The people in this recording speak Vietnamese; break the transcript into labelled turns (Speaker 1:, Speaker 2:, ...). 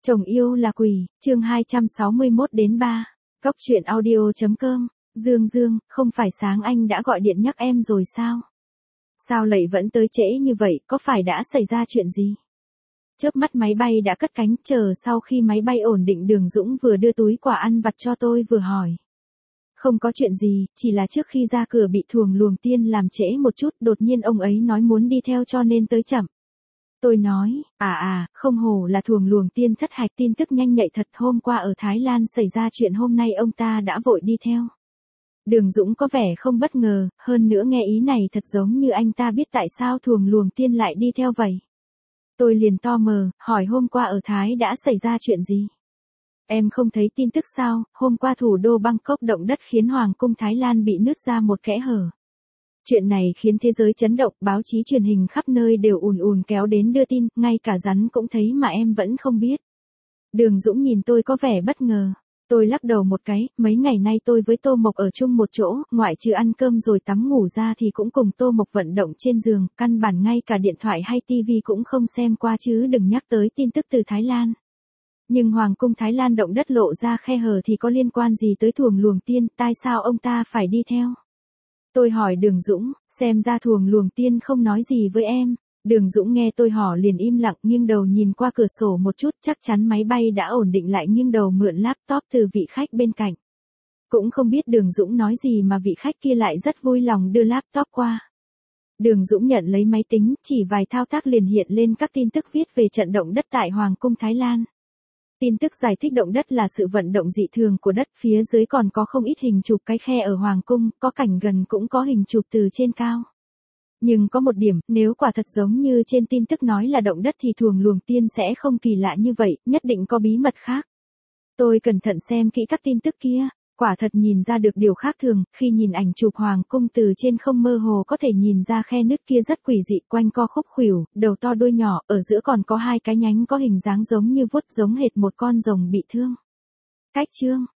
Speaker 1: Chồng yêu là quỷ, chương 261-3. Cốc truyện audio.com. Dương, không phải sáng anh đã gọi điện nhắc em rồi sao? Sao lại vẫn tới trễ như vậy, có phải đã xảy ra chuyện gì? Chớp mắt máy bay đã cất cánh, chờ sau khi máy bay ổn định Đường Dũng vừa đưa túi quà ăn vặt cho tôi vừa hỏi. Không có chuyện gì, chỉ là trước khi ra cửa bị thuồng luồng tiên làm trễ một chút, đột nhiên ông ấy nói muốn đi theo cho nên tới chậm. Tôi nói, không hổ là thuồng luồng tiên thất hạch, tin tức nhanh nhạy thật, hôm qua ở Thái Lan xảy ra chuyện hôm nay ông ta đã vội đi theo. Đường Dũng có vẻ không bất ngờ, hơn nữa nghe ý này thật giống như anh ta biết tại sao thuồng luồng tiên lại đi theo vậy. Tôi liền to mờ, hỏi hôm qua ở Thái đã xảy ra chuyện gì? Em không thấy tin tức sao, hôm qua thủ đô Bangkok động đất khiến Hoàng cung Thái Lan bị nứt ra một kẽ hở. Chuyện này khiến thế giới chấn động, báo chí truyền hình khắp nơi đều ùn kéo đến đưa tin, ngay cả rắn cũng thấy mà em vẫn không biết. Đường Dũng nhìn tôi có vẻ bất ngờ. Tôi lắc đầu một cái, mấy ngày nay tôi với Tô Mộc ở chung một chỗ, ngoại trừ ăn cơm rồi tắm ngủ ra thì cũng cùng Tô Mộc vận động trên giường, căn bản ngay cả điện thoại hay tivi cũng không xem qua chứ đừng nhắc tới tin tức từ Thái Lan. Nhưng Hoàng cung Thái Lan động đất lộ ra khe hở thì có liên quan gì tới thuồng luồng tiên, tại sao ông ta phải đi theo? Tôi hỏi Đường Dũng, xem ra thuồng luồng tiên không nói gì với em. Đường Dũng nghe tôi hỏi liền im lặng, nghiêng đầu nhìn qua cửa sổ một chút, chắc chắn máy bay đã ổn định lại, nghiêng đầu mượn laptop từ vị khách bên cạnh. Cũng không biết Đường Dũng nói gì mà vị khách kia lại rất vui lòng đưa laptop qua. Đường Dũng nhận lấy máy tính, chỉ vài thao tác liền hiện lên các tin tức viết về trận động đất tại Hoàng cung Thái Lan. Tin tức giải thích động đất là sự vận động dị thường của đất, phía dưới còn có không ít hình chụp cái khe ở Hoàng cung, có cảnh gần cũng có hình chụp từ trên cao. Nhưng có một điểm, nếu quả thật giống như trên tin tức nói là động đất thì thuồng luồng tiên sẽ không kỳ lạ như vậy, nhất định có bí mật khác. Tôi cẩn thận xem kỹ các tin tức kia, quả thật nhìn ra được điều khác thường, khi nhìn ảnh chụp Hoàng cung từ trên không mơ hồ có thể nhìn ra khe nứt kia rất quỷ dị, quanh co khúc khuỷu, đầu to đuôi nhỏ, ở giữa còn có hai cái nhánh có hình dáng giống như vuốt, giống hệt một con rồng bị thương. Cách chương